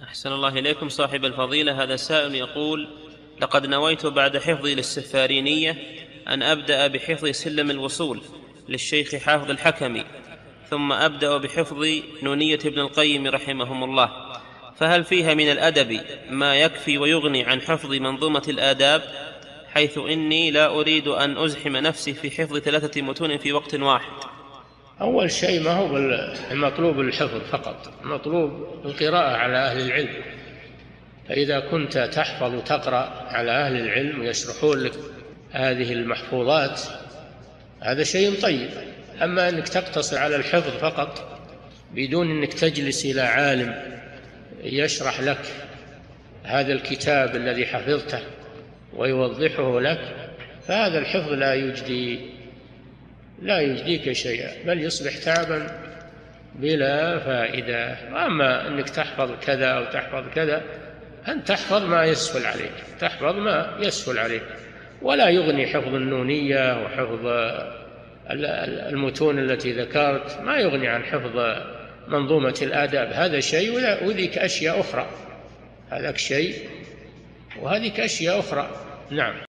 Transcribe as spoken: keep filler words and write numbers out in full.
أحسن الله إليكم صاحب الفضيلة. هذا سائل يقول: لقد نويت بعد حفظي للسفارينية أن أبدأ بحفظ سلم الوصول للشيخ حافظ الحكمي، ثم أبدأ بحفظ نونية ابن القيم رحمهم الله، فهل فيها من الأدب ما يكفي ويغني عن حفظ منظومة الآداب، حيث إني لا أريد أن أزحم نفسي في حفظ ثلاثة متون في وقت واحد؟ أول شيء ما هو المطلوب الحفظ فقط، المطلوب القراءة على أهل العلم. فإذا كنت تحفظ وتقرأ على أهل العلم ويشرحون لك هذه المحفوظات هذا شيء طيب. أما أنك تقتصر على الحفظ فقط بدون أنك تجلس إلى عالم يشرح لك هذا الكتاب الذي حفظته ويوضحه لك، فهذا الحفظ لا يجدي لا يجديك شيئا، بل يصبح تعبا بلا فائدة. أما أنك تحفظ كذا أو تحفظ كذا، أن تحفظ ما يسهل عليك، تحفظ ما يسهل عليك، ولا يغني حفظ النونية وحفظ المتون التي ذكرت، ما يغني عن حفظ منظومة الآداب. هذا شيء وذيك أشياء أخرى، هذاك شيء وهذيك أشياء أخرى. نعم.